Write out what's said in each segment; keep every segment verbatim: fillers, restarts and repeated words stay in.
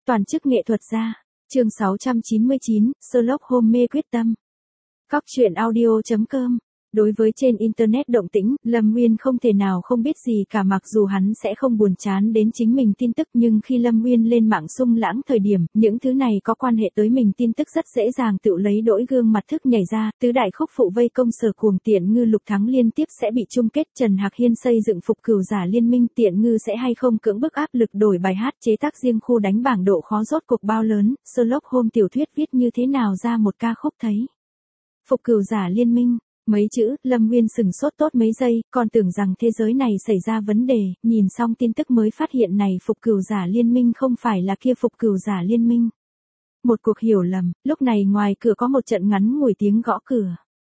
Toàn chức nghệ thuật gia. Chương sáu trăm chín mươi chín, Sherlock Holmes mê quyết tâm. Cóc truyện audio chấm com. Đối với trên Internet động tĩnh, Lâm Nguyên không thể nào không biết gì cả, mặc dù hắn sẽ không buồn chán đến chính mình tin tức, nhưng khi Lâm Nguyên lên mạng sung lãng thời điểm, những thứ này có quan hệ tới mình tin tức rất dễ dàng tự lấy đỗi gương mặt thức nhảy ra. Tứ đại khúc phụ vây công Sở Cuồng, Tiện Ngư Lục Thắng liên tiếp sẽ bị chung kết. Trần Hạc Hiên xây dựng Phục Cửu Giả liên minh, Tiện Ngư sẽ hay không cưỡng bức áp lực đổi bài hát chế tác riêng, khu đánh bảng độ khó rốt cuộc bao lớn, Sherlock Holmes tiểu thuyết viết như thế nào ra một ca khúc thấy. Phục Cửu Giả liên minh. Mấy chữ, Lâm Nguyên sừng sốt tốt mấy giây, còn tưởng rằng thế giới này xảy ra vấn đề, nhìn xong tin tức mới phát hiện này Phục Cửu Giả liên minh không phải là kia Phục Cửu Giả liên minh. Một cuộc hiểu lầm. Lúc này ngoài cửa có một trận ngắn ngủi tiếng gõ cửa.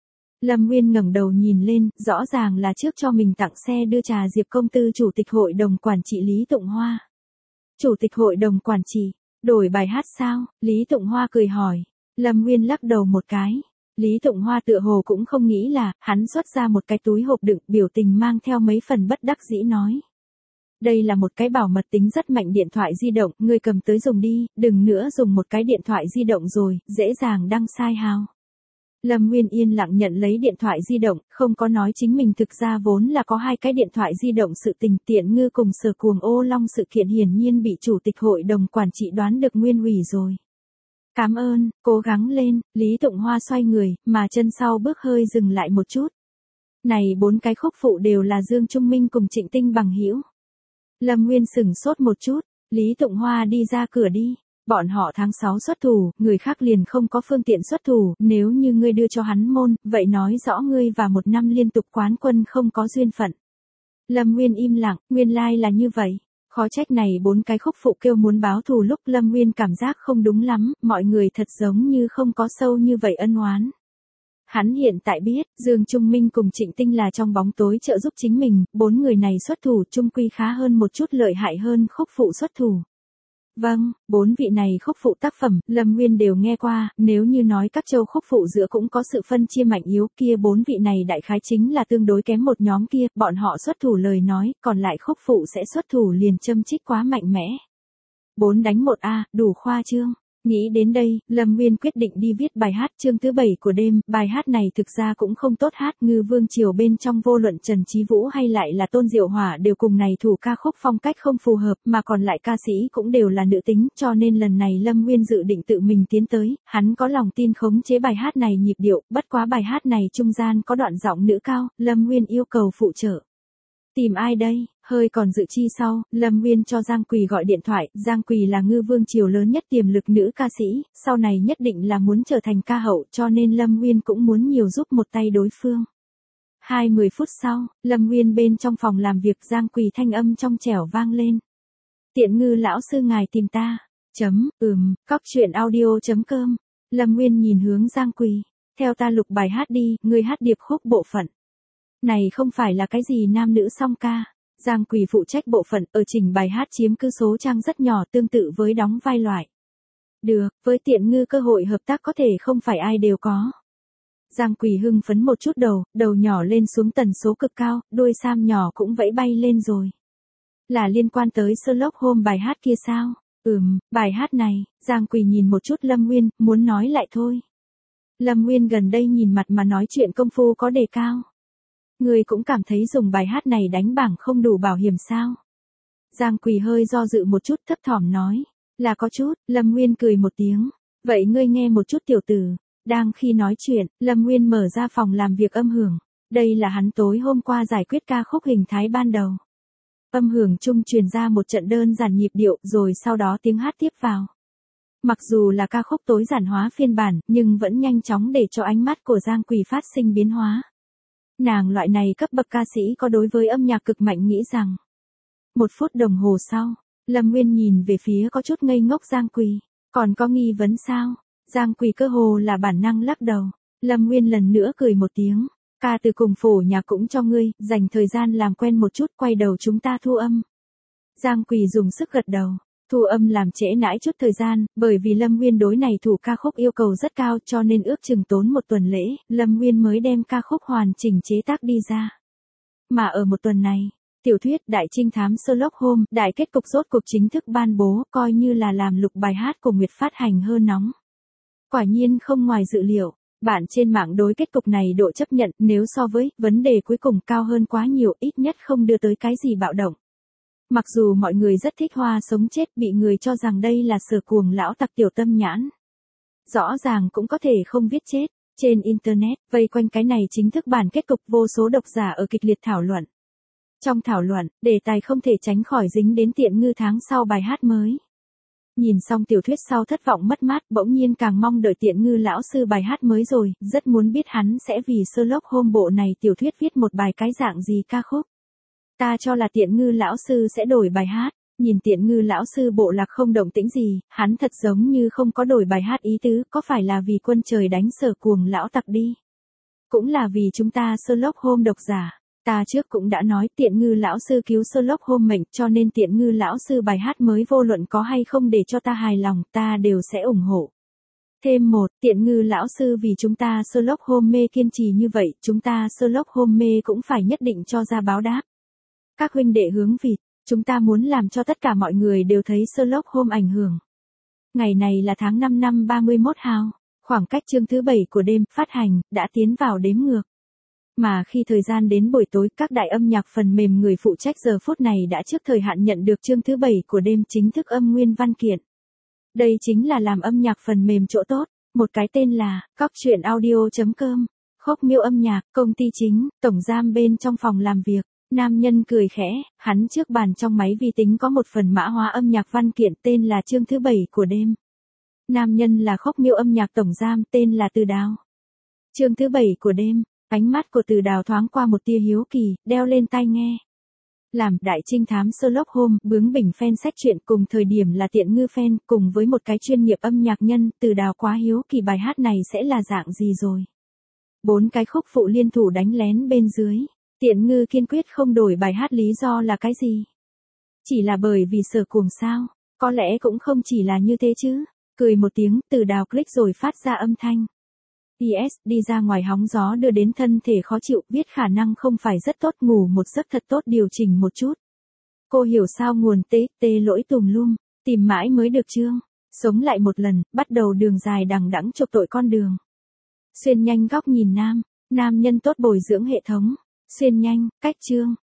Lâm Nguyên ngẩng đầu nhìn lên, rõ ràng là trước cho mình tặng xe đưa trà Diệp công tư chủ tịch hội đồng quản trị Lý Tụng Hoa. Chủ tịch hội đồng quản trị, đổi bài hát sao? Lý Tụng Hoa cười hỏi. Lâm Nguyên lắc đầu một cái. Lý Tụng Hoa tựa hồ cũng không nghĩ là, hắn xuất ra một cái túi hộp đựng, biểu tình mang theo mấy phần bất đắc dĩ nói. Đây là một cái bảo mật tính rất mạnh điện thoại di động, ngươi cầm tới dùng đi, đừng nữa dùng một cái điện thoại di động rồi, dễ dàng đăng sai hào. Lâm Nguyên yên lặng nhận lấy điện thoại di động, không có nói chính mình thực ra vốn là có hai cái điện thoại di động. Sự tình Tiện Ngư cùng Sở Cuồng ô long sự kiện hiển nhiên bị chủ tịch hội đồng quản trị đoán được nguyên ủy rồi. Cảm ơn, cố gắng lên. Lý Tụng Hoa xoay người, mà chân sau bước hơi dừng lại một chút. Này bốn cái khúc phụ đều là Dương Trung Minh cùng Trịnh Tinh bằng hữu. Lâm Nguyên sửng sốt một chút, Lý Tụng Hoa đi ra cửa đi. Bọn họ tháng sáu xuất thủ, người khác liền không có phương tiện xuất thủ, nếu như ngươi đưa cho hắn môn, vậy nói rõ ngươi và một năm liên tục quán quân không có duyên phận. Lâm Nguyên im lặng, nguyên lai là như vậy. Khó trách này bốn cái khúc phụ kêu muốn báo thù, lúc Lâm Nguyên cảm giác không đúng lắm, mọi người thật giống như không có sâu như vậy ân oán. Hắn hiện tại biết, Dương Trung Minh cùng Trịnh Tinh là trong bóng tối trợ giúp chính mình, bốn người này xuất thủ chung quy khá hơn một chút, lợi hại hơn khúc phụ xuất thủ. Vâng, bốn vị này khúc phụ tác phẩm, Lâm Nguyên đều nghe qua, nếu như nói các châu khúc phụ giữa cũng có sự phân chia mạnh yếu, kia bốn vị này đại khái chính là tương đối kém một nhóm kia, bọn họ xuất thủ lời nói, còn lại khúc phụ sẽ xuất thủ liền châm chích quá mạnh mẽ. Bốn đánh một a, đủ khoa trương. Nghĩ đến đây, Lâm Nguyên quyết định đi viết bài hát chương thứ bảy của đêm. Bài hát này thực ra cũng không tốt hát, Ngư Vương Triều bên trong vô luận Trần Chí Vũ hay lại là Tôn Diệu Hỏa đều cùng này thủ ca khúc phong cách không phù hợp, mà còn lại ca sĩ cũng đều là nữ tính, cho nên lần này Lâm Nguyên dự định tự mình tiến tới, hắn có lòng tin khống chế bài hát này nhịp điệu, bất quá bài hát này trung gian có đoạn giọng nữ cao, Lâm Nguyên yêu cầu phụ trợ. Tìm ai đây? Hơi còn dự chi sau, Lâm Nguyên cho Giang Quỳ gọi điện thoại. Giang Quỳ là Ngư Vương Triều lớn nhất tiềm lực nữ ca sĩ, sau này nhất định là muốn trở thành ca hậu, cho nên Lâm Nguyên cũng muốn nhiều giúp một tay đối phương. Hai mươi phút sau, Lâm Nguyên bên trong phòng làm việc, Giang Quỳ thanh âm trong trẻo vang lên. Tiện Ngư lão sư ngài tìm ta. Chấm, ừm, cóc truyện audio chấm com. Lâm Nguyên nhìn hướng Giang Quỳ. Theo ta lục bài hát đi, ngươi hát điệp khúc bộ phận. Này không phải là cái gì nam nữ song ca. Giang Quỳ phụ trách bộ phận, ở trình bài hát chiếm cứ số trang rất nhỏ, tương tự với đóng vai loại. Được, với Tiện Ngư cơ hội hợp tác có thể không phải ai đều có. Giang Quỳ hưng phấn một chút đầu, đầu nhỏ lên xuống tần số cực cao, đuôi sam nhỏ cũng vẫy bay lên rồi. Là liên quan tới Sherlock Holmes bài hát kia sao? Ừm, bài hát này. Giang Quỳ nhìn một chút Lâm Nguyên, muốn nói lại thôi. Lâm Nguyên gần đây nhìn mặt mà nói chuyện công phu có đề cao. Người cũng cảm thấy dùng bài hát này đánh bảng không đủ bảo hiểm sao? Giang Quỳ hơi do dự một chút, thấp thỏm nói. Là có chút. Lâm Nguyên cười một tiếng. Vậy ngươi nghe một chút tiểu tử. Đang khi nói chuyện, Lâm Nguyên mở ra phòng làm việc âm hưởng. Đây là hắn tối hôm qua giải quyết ca khúc hình thái ban đầu. Âm hưởng chung truyền ra một trận đơn giản nhịp điệu, rồi sau đó tiếng hát tiếp vào. Mặc dù là ca khúc tối giản hóa phiên bản, nhưng vẫn nhanh chóng để cho ánh mắt của Giang Quỳ phát sinh biến hóa. Nàng loại này cấp bậc ca sĩ có đối với âm nhạc cực mạnh nghĩ rằng. Một phút đồng hồ sau, Lâm Nguyên nhìn về phía có chút ngây ngốc Giang Quỳ. Còn có nghi vấn sao? Giang Quỳ cơ hồ là bản năng lắc đầu. Lâm Nguyên lần nữa cười một tiếng. Ca từ cùng phổ nhạc cũng cho ngươi, dành thời gian làm quen một chút, quay đầu chúng ta thu âm. Giang Quỳ dùng sức gật đầu. Thu âm làm trễ nãi chút thời gian, bởi vì Lâm Nguyên đối này thủ ca khúc yêu cầu rất cao, cho nên ước chừng tốn một tuần lễ, Lâm Nguyên mới đem ca khúc hoàn chỉnh chế tác đi ra. Mà ở một tuần này, Tiểu thuyết Đại trinh thám Sherlock Holmes, đại kết cục rốt cuộc chính thức ban bố, coi như là làm lục bài hát của Nguyệt phát hành hơn nóng. Quả nhiên không ngoài dự liệu, bạn trên mạng đối kết cục này độ chấp nhận nếu so với vấn đề cuối cùng cao hơn quá nhiều, ít nhất không đưa tới cái gì bạo động. Mặc dù mọi người rất thích Hoa sống chết bị người cho rằng đây là Sở Cuồng lão tặc tiểu tâm nhãn. Rõ ràng cũng có thể không viết chết. Trên Internet, vây quanh cái này chính thức bản kết cục vô số độc giả ở kịch liệt thảo luận. Trong thảo luận, đề tài không thể tránh khỏi dính đến Tiện Ngư tháng sau bài hát mới. Nhìn xong tiểu thuyết sau thất vọng mất mát, bỗng nhiên càng mong đợi Tiện Ngư lão sư bài hát mới rồi, rất muốn biết hắn sẽ vì Sherlock Holmes bộ này tiểu thuyết viết một bài cái dạng gì ca khúc. Ta cho là Tiện Ngư lão sư sẽ đổi bài hát, nhìn Tiện Ngư lão sư bộ lạc không động tĩnh gì, hắn thật giống như không có đổi bài hát ý tứ, có phải là vì quân trời đánh Sở Cuồng lão tặc đi. Cũng là vì chúng ta Sherlock Holmes độc giả. Ta trước cũng đã nói Tiện Ngư lão sư cứu Sherlock Holmes mệnh, cho nên Tiện Ngư lão sư bài hát mới vô luận có hay không để cho ta hài lòng, ta đều sẽ ủng hộ. Thêm một, Tiện Ngư lão sư vì chúng ta Sherlock Holmes mê kiên trì như vậy, chúng ta Sherlock Holmes mê cũng phải nhất định cho ra báo đáp. Các huynh đệ hướng vịt, chúng ta muốn làm cho tất cả mọi người đều thấy Sherlock Holmes ảnh hưởng. Ngày này là tháng năm năm ba mươi mốt hào, khoảng cách chương thứ bảy của đêm phát hành đã tiến vào đếm ngược. Mà khi thời gian đến buổi tối, các đại âm nhạc phần mềm người phụ trách giờ phút này đã trước thời hạn nhận được chương thứ bảy của đêm chính thức âm nguyên văn kiện. Đây chính là làm âm nhạc phần mềm chỗ tốt, một cái tên là cóc truyện audio chấm com, Khốc Miêu âm nhạc, công ty chính, tổng giam bên trong phòng làm việc. Nam nhân cười khẽ, hắn trước bàn trong máy vi tính có một phần mã hóa âm nhạc văn kiện tên là chương thứ bảy của đêm. Nam nhân là Khốc Miêu âm nhạc tổng giam tên là Từ Đào. Chương thứ bảy của đêm. Ánh mắt của Từ Đào thoáng qua một tia hiếu kỳ, đeo lên tai nghe. Làm đại trinh thám Sherlock Holmes, bướng bỉnh fan sách truyện cùng thời điểm là Tiện Ngư fan, cùng với một cái chuyên nghiệp âm nhạc nhân, Từ Đào quá hiếu kỳ bài hát này sẽ là dạng gì rồi. Bốn cái khúc phụ liên thủ đánh lén bên dưới, Tiện Ngư kiên quyết không đổi bài hát lý do là cái gì? Chỉ là bởi vì Sở Cuồng sao? Có lẽ cũng không chỉ là như thế chứ. Cười một tiếng, Từ Đào click rồi phát ra âm thanh. pê ét, đi ra ngoài hóng gió đưa đến thân thể khó chịu, biết khả năng không phải rất tốt, ngủ một giấc thật tốt điều chỉnh một chút. Cô hiểu sao nguồn tê, tê lỗi tùm lum, tìm mãi mới được chương. Sống lại một lần, bắt đầu đường dài đằng đẵng chụp tội con đường. Xuyên nhanh góc nhìn nam, nam nhân tốt bồi dưỡng hệ thống. Xuyên nhanh, cách chương.